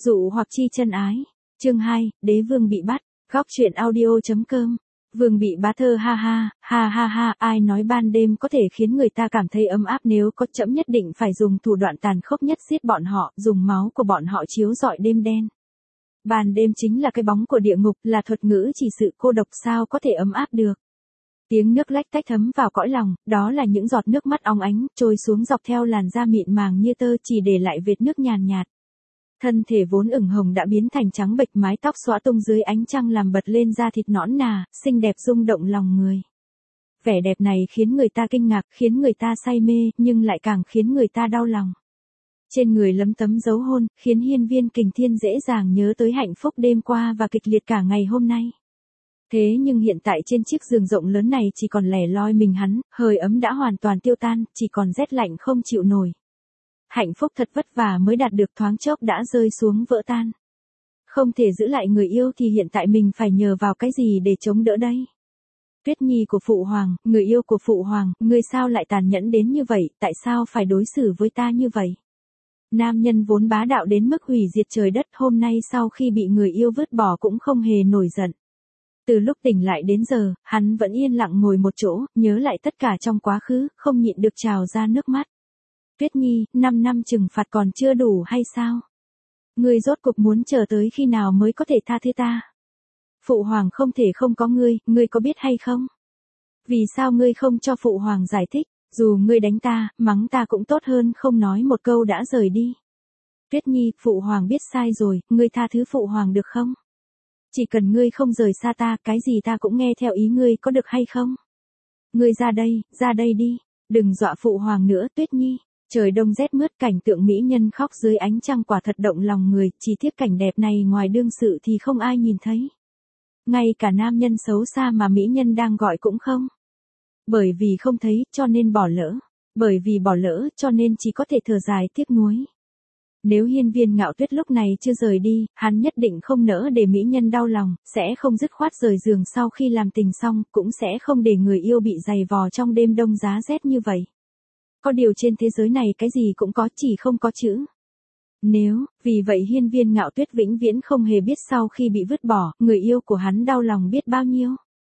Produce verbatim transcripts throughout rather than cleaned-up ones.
Dụ hoặc chi chân ái. Chương hai, Đế vương bị bắt. Góc truyện audio.com. Vương bị bá thơ ha ha, ha ha ha, ai nói ban đêm có thể khiến người ta cảm thấy ấm áp, nếu có trẫm nhất định phải dùng thủ đoạn tàn khốc nhất giết bọn họ, dùng máu của bọn họ chiếu rọi đêm đen. Ban đêm chính là cái bóng của địa ngục, là thuật ngữ chỉ sự cô độc, sao có thể ấm áp được. Tiếng nước lách tách thấm vào cõi lòng, đó là những giọt nước mắt óng ánh, trôi xuống dọc theo làn da mịn màng như tơ, chỉ để lại vệt nước nhàn nhạt. Thân thể vốn ửng hồng đã biến thành trắng bệch, mái tóc xõa tung dưới ánh trăng làm bật lên da thịt nõn nà, xinh đẹp rung động lòng người. Vẻ đẹp này khiến người ta kinh ngạc, khiến người ta say mê, nhưng lại càng khiến người ta đau lòng. Trên người lấm tấm dấu hôn, khiến Hiên Viên Kình Thiên dễ dàng nhớ tới hạnh phúc đêm qua và kịch liệt cả ngày hôm nay. Thế nhưng hiện tại trên chiếc giường rộng lớn này chỉ còn lẻ loi mình hắn, hơi ấm đã hoàn toàn tiêu tan, chỉ còn rét lạnh không chịu nổi. Hạnh phúc thật vất vả mới đạt được thoáng chốc đã rơi xuống vỡ tan. Không thể giữ lại người yêu thì hiện tại mình phải nhờ vào cái gì để chống đỡ đây? Tuyết Nhi của Phụ Hoàng, người yêu của Phụ Hoàng, ngươi sao lại tàn nhẫn đến như vậy, tại sao phải đối xử với ta như vậy? Nam nhân vốn bá đạo đến mức hủy diệt trời đất, hôm nay sau khi bị người yêu vứt bỏ cũng không hề nổi giận. Từ lúc tỉnh lại đến giờ, hắn vẫn yên lặng ngồi một chỗ, nhớ lại tất cả trong quá khứ, không nhịn được trào ra nước mắt. Tuyết Nhi, năm năm trừng phạt còn chưa đủ hay sao? Ngươi rốt cục muốn chờ tới khi nào mới có thể tha thứ ta? Phụ Hoàng không thể không có ngươi, ngươi có biết hay không? Vì sao ngươi không cho Phụ Hoàng giải thích, dù ngươi đánh ta, mắng ta cũng tốt hơn không nói một câu đã rời đi. Tuyết Nhi, Phụ Hoàng biết sai rồi, ngươi tha thứ Phụ Hoàng được không? Chỉ cần ngươi không rời xa ta, cái gì ta cũng nghe theo ý ngươi, có được hay không? Ngươi ra đây, ra đây đi, đừng dọa Phụ Hoàng nữa, Tuyết Nhi. Trời đông rét mướt, cảnh tượng mỹ nhân khóc dưới ánh trăng quả thật động lòng người, chỉ tiếc cảnh đẹp này ngoài đương sự thì không ai nhìn thấy. Ngay cả nam nhân xấu xa mà mỹ nhân đang gọi cũng không. Bởi vì không thấy, cho nên bỏ lỡ. Bởi vì bỏ lỡ, cho nên chỉ có thể thở dài tiếc nuối. Nếu Hiên Viên Ngạo Tuyết lúc này chưa rời đi, hắn nhất định không nỡ để mỹ nhân đau lòng, sẽ không dứt khoát rời giường sau khi làm tình xong, cũng sẽ không để người yêu bị dày vò trong đêm đông giá rét như vậy. Có điều trên thế giới này cái gì cũng có, chỉ không có chữ nếu, vì vậy Hiên Viên Ngạo Tuyết vĩnh viễn không hề biết sau khi bị vứt bỏ, người yêu của hắn đau lòng biết bao nhiêu.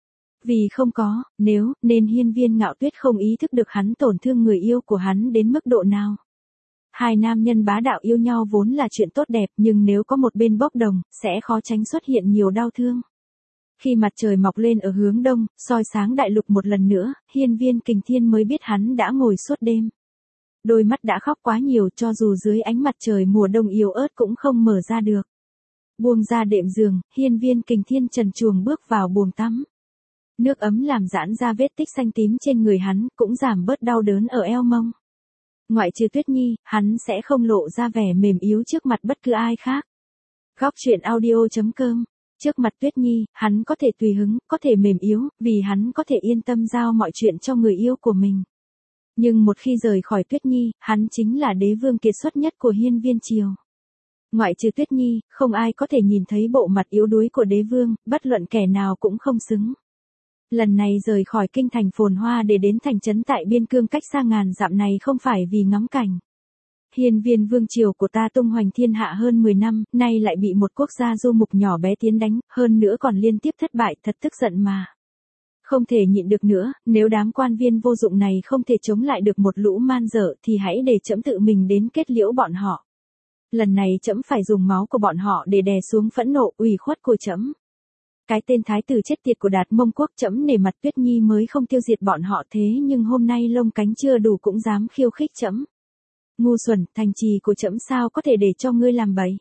Vì không có nếu, nên Hiên Viên Ngạo Tuyết không ý thức được hắn tổn thương người yêu của hắn đến mức độ nào. Hai nam nhân bá đạo yêu nhau vốn là chuyện tốt đẹp, nhưng nếu có một bên bốc đồng, sẽ khó tránh xuất hiện nhiều đau thương. Khi mặt trời mọc lên ở hướng đông, soi sáng đại lục một lần nữa, Hiên Viên Kình Thiên mới biết hắn đã ngồi suốt đêm. Đôi mắt đã khóc quá nhiều, cho dù dưới ánh mặt trời mùa đông yếu ớt cũng không mở ra được. Buông ra đệm giường, Hiên Viên Kình Thiên trần truồng bước vào buồng tắm. Nước ấm làm giãn ra vết tích xanh tím trên người hắn, cũng giảm bớt đau đớn ở eo mông. Ngoại trừ Tuyết Nhi, hắn sẽ không lộ ra vẻ mềm yếu trước mặt bất cứ ai khác. Góc truyện audio.com. Trước mặt Tuyết Nhi, hắn có thể tùy hứng, có thể mềm yếu, vì hắn có thể yên tâm giao mọi chuyện cho người yêu của mình. Nhưng một khi rời khỏi Tuyết Nhi, hắn chính là đế vương kiệt xuất nhất của Hiên Viên Triều. Ngoại trừ Tuyết Nhi, không ai có thể nhìn thấy bộ mặt yếu đuối của đế vương, bất luận kẻ nào cũng không xứng. Lần này rời khỏi kinh thành phồn hoa để đến thành trấn tại biên cương cách xa ngàn dặm này không phải vì ngắm cảnh. Hiên Viên vương triều của ta tung hoành thiên hạ hơn mười năm, nay lại bị một quốc gia du mục nhỏ bé tiến đánh, hơn nữa còn liên tiếp thất bại, thật tức giận mà. Không thể nhịn được nữa, nếu đám quan viên vô dụng này không thể chống lại được một lũ man dở thì hãy để trẫm tự mình đến kết liễu bọn họ. Lần này trẫm phải dùng máu của bọn họ để đè xuống phẫn nộ ủy khuất của trẫm. Cái tên thái tử chết tiệt của Đạt Mông quốc, trẫm nể mặt Tuyết Nhi mới không tiêu diệt bọn họ, thế nhưng hôm nay lông cánh chưa đủ cũng dám khiêu khích trẫm. Ngu xuẩn, thành trì của trẫm sao có thể để cho ngươi làm bậy?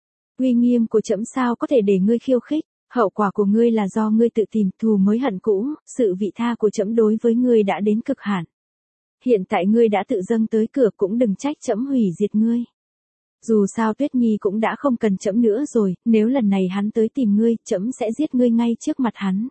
Uy nghiêm của trẫm sao có thể để ngươi khiêu khích? Hậu quả của ngươi là do ngươi tự tìm, thù mới hận cũ, sự vị tha của trẫm đối với ngươi đã đến cực hạn. Hiện tại ngươi đã tự dâng tới cửa, cũng đừng trách trẫm hủy diệt ngươi. Dù sao Tuyết Nhi cũng đã không cần trẫm nữa rồi, nếu lần này hắn tới tìm ngươi, trẫm sẽ giết ngươi ngay trước mặt hắn.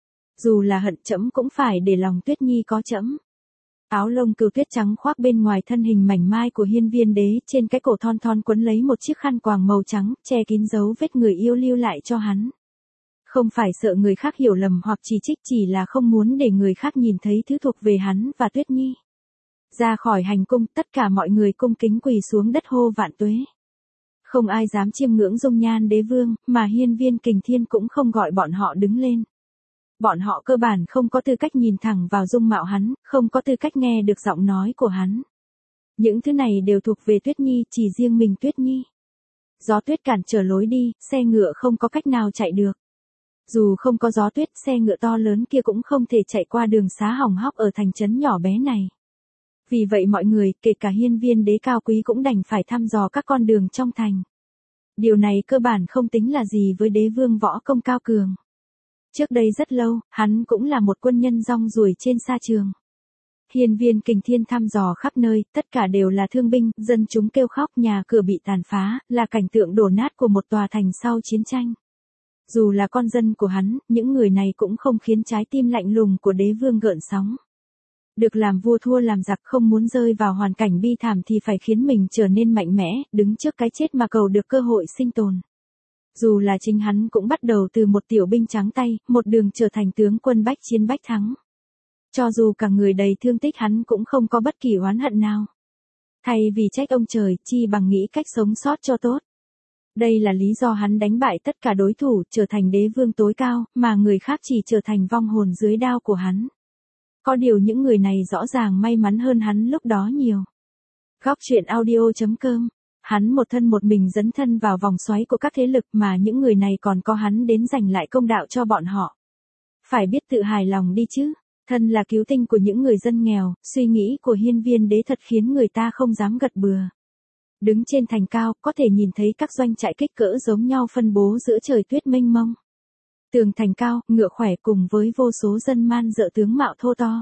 Dù là hận, trẫm cũng phải để lòng Tuyết Nhi có trẫm. Áo lông cừu tuyết trắng khoác bên ngoài thân hình mảnh mai của Hiên Viên đế, trên cái cổ thon thon quấn lấy một chiếc khăn quàng màu trắng, che kín dấu vết người yêu lưu lại cho hắn. Không phải sợ người khác hiểu lầm hoặc chỉ trích, chỉ là không muốn để người khác nhìn thấy thứ thuộc về hắn và Tuyết Nhi. Ra khỏi hành cung, tất cả mọi người cung kính quỳ xuống đất hô vạn tuế. Không ai dám chiêm ngưỡng dung nhan đế vương, mà hiên viên kình thiên cũng không gọi bọn họ đứng lên. Bọn họ cơ bản không có tư cách nhìn thẳng vào dung mạo hắn, không có tư cách nghe được giọng nói của hắn. Những thứ này đều thuộc về Tuyết Nhi, chỉ riêng mình Tuyết Nhi. Gió tuyết cản trở lối đi, xe ngựa không có cách nào chạy được. Dù không có gió tuyết, xe ngựa to lớn kia cũng không thể chạy qua đường xá hỏng hóc ở thành trấn nhỏ bé này. Vì vậy mọi người, kể cả hiên viên đế cao quý cũng đành phải thăm dò các con đường trong thành. Điều này cơ bản không tính là gì với đế vương võ công cao cường. Trước đây rất lâu, hắn cũng là một quân nhân rong ruổi trên sa trường. Hiên viên kình thiên thăm dò khắp nơi, tất cả đều là thương binh, dân chúng kêu khóc, nhà cửa bị tàn phá, là cảnh tượng đổ nát của một tòa thành sau chiến tranh. Dù là con dân của hắn, những người này cũng không khiến trái tim lạnh lùng của đế vương gợn sóng. Được làm vua thua làm giặc, không muốn rơi vào hoàn cảnh bi thảm thì phải khiến mình trở nên mạnh mẽ, đứng trước cái chết mà cầu được cơ hội sinh tồn. Dù là chính hắn cũng bắt đầu từ một tiểu binh trắng tay, một đường trở thành tướng quân bách chiến bách thắng. Cho dù cả người đầy thương tích hắn cũng không có bất kỳ oán hận nào. Thay vì trách ông trời, chi bằng nghĩ cách sống sót cho tốt. Đây là lý do hắn đánh bại tất cả đối thủ, trở thành đế vương tối cao, mà người khác chỉ trở thành vong hồn dưới đao của hắn. Có điều những người này rõ ràng may mắn hơn hắn lúc đó nhiều. Góc truyện audio chấm com. Hắn một thân một mình dấn thân vào vòng xoáy của các thế lực mà những người này còn có hắn đến giành lại công đạo cho bọn họ. Phải biết tự hài lòng đi chứ. Thân là cứu tinh của những người dân nghèo, suy nghĩ của hiên viên đế thật khiến người ta không dám gật bừa. Đứng trên thành cao, có thể nhìn thấy các doanh trại kích cỡ giống nhau phân bố giữa trời tuyết mênh mông. Tường thành cao, ngựa khỏe cùng với vô số dân man dợ tướng mạo thô to.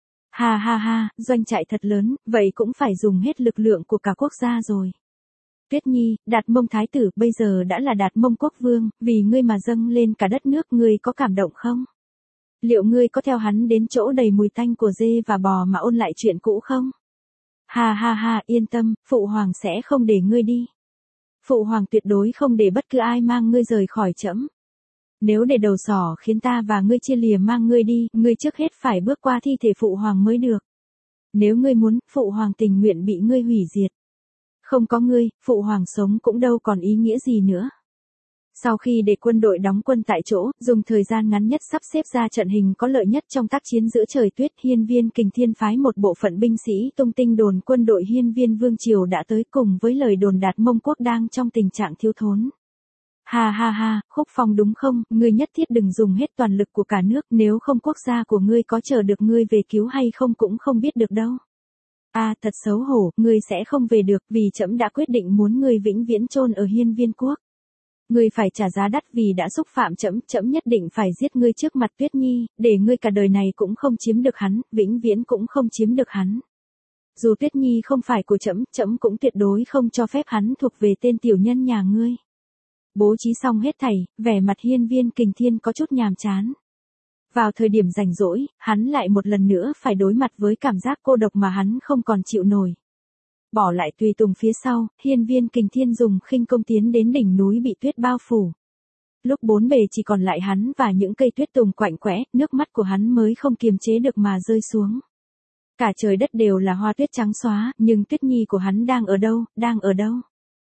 Ha ha ha, doanh trại thật lớn, vậy cũng phải dùng hết lực lượng của cả quốc gia rồi. Tuyết Nhi, Đạt Mông Thái tử bây giờ đã là Đạt Mông Quốc Vương, vì ngươi mà dâng lên cả đất nước, ngươi có cảm động không? Liệu ngươi có theo hắn đến chỗ đầy mùi tanh của dê và bò mà ôn lại chuyện cũ không? Ha ha ha, yên tâm, Phụ Hoàng sẽ không để ngươi đi. Phụ Hoàng tuyệt đối không để bất cứ ai mang ngươi rời khỏi trẫm. Nếu để đầu sỏ khiến ta và ngươi chia lìa mang ngươi đi, ngươi trước hết phải bước qua thi thể Phụ Hoàng mới được. Nếu ngươi muốn, Phụ Hoàng tình nguyện bị ngươi hủy diệt. Không có ngươi, Phụ Hoàng sống cũng đâu còn ý nghĩa gì nữa. Sau khi để quân đội đóng quân tại chỗ, dùng thời gian ngắn nhất sắp xếp ra trận hình có lợi nhất trong tác chiến giữa trời tuyết, hiên viên kình thiên phái một bộ phận binh sĩ tung tinh đồn quân đội hiên viên vương triều đã tới cùng với lời đồn Đạt Mông Quốc đang trong tình trạng thiếu thốn. Ha ha ha, Khúc Phong đúng không, ngươi nhất thiết đừng dùng hết toàn lực của cả nước, nếu không quốc gia của ngươi có chờ được ngươi về cứu hay không cũng không biết được đâu. À, thật xấu hổ, ngươi sẽ không về được vì trẫm đã quyết định muốn ngươi vĩnh viễn chôn ở hiên viên quốc. Ngươi phải trả giá đắt vì đã xúc phạm trẫm, trẫm nhất định phải giết ngươi trước mặt Tuyết Nhi, để ngươi cả đời này cũng không chiếm được hắn, vĩnh viễn cũng không chiếm được hắn. Dù Tuyết Nhi không phải của trẫm, trẫm cũng tuyệt đối không cho phép hắn thuộc về tên tiểu nhân nhà ngươi. Bố trí xong hết thảy, vẻ mặt hiên viên kình thiên có chút nhàm chán. Vào thời điểm rảnh rỗi, hắn lại một lần nữa phải đối mặt với cảm giác cô độc mà hắn không còn chịu nổi. Bỏ lại tùy tùng phía sau, hiên viên kình thiên dùng khinh công tiến đến đỉnh núi bị tuyết bao phủ. Lúc bốn bề chỉ còn lại hắn và những cây tuyết tùng quạnh quẽ, nước mắt của hắn mới không kiềm chế được mà rơi xuống. Cả trời đất đều là hoa tuyết trắng xóa, nhưng Tuyết Nhi của hắn đang ở đâu, đang ở đâu?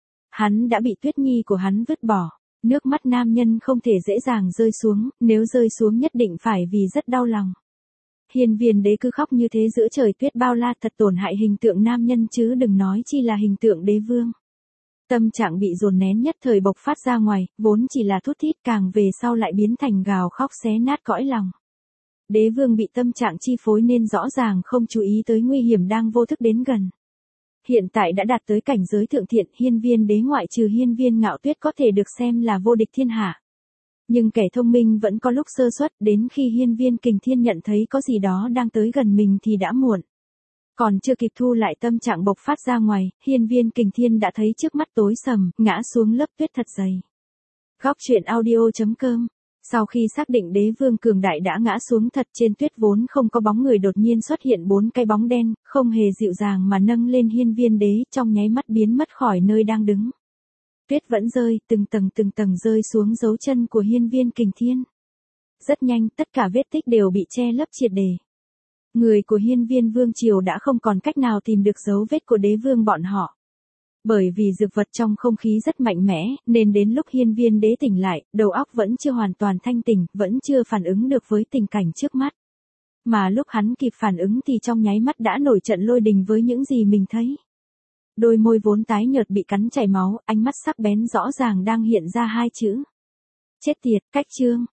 Hắn đã bị Tuyết Nhi của hắn vứt bỏ. Nước mắt nam nhân không thể dễ dàng rơi xuống, nếu rơi xuống nhất định phải vì rất đau lòng. Hiên viên đế cứ khóc như thế giữa trời tuyết bao la, thật tổn hại hình tượng nam nhân chứ đừng nói chi là hình tượng đế vương. Tâm trạng bị dồn nén nhất thời bộc phát ra ngoài, vốn chỉ là thút thít càng về sau lại biến thành gào khóc xé nát cõi lòng. Đế vương bị tâm trạng chi phối nên rõ ràng không chú ý tới nguy hiểm đang vô thức đến gần. Hiện tại đã đạt tới cảnh giới thượng thiện, hiên viên đế ngoại trừ hiên viên ngạo tuyết có thể được xem là vô địch thiên hạ. Nhưng kẻ thông minh vẫn có lúc sơ suất, đến khi hiên viên kình thiên nhận thấy có gì đó đang tới gần mình thì đã muộn. Còn chưa kịp thu lại tâm trạng bộc phát ra ngoài, hiên viên kình thiên đã thấy trước mắt tối sầm, ngã xuống lớp tuyết thật dày. Góc truyện audio chấm com. Sau khi xác định đế vương cường đại đã ngã xuống thật, trên tuyết vốn không có bóng người đột nhiên xuất hiện bốn cái bóng đen, không hề dịu dàng mà nâng lên hiên viên đế, trong nháy mắt biến mất khỏi nơi đang đứng. Tuyết vẫn rơi, từng tầng từng tầng rơi xuống dấu chân của hiên viên kình thiên. Rất nhanh, tất cả vết tích đều bị che lấp triệt để. Người của hiên viên vương triều đã không còn cách nào tìm được dấu vết của đế vương bọn họ. Bởi vì dược vật trong không khí rất mạnh mẽ, nên đến lúc Hiên Viên Đế tỉnh lại, đầu óc vẫn chưa hoàn toàn thanh tỉnh, vẫn chưa phản ứng được với tình cảnh trước mắt. Mà lúc hắn kịp phản ứng thì trong nháy mắt đã nổi trận lôi đình với những gì mình thấy. Đôi môi vốn tái nhợt bị cắn chảy máu, ánh mắt sắc bén rõ ràng đang hiện ra hai chữ. Chết tiệt, cách chương.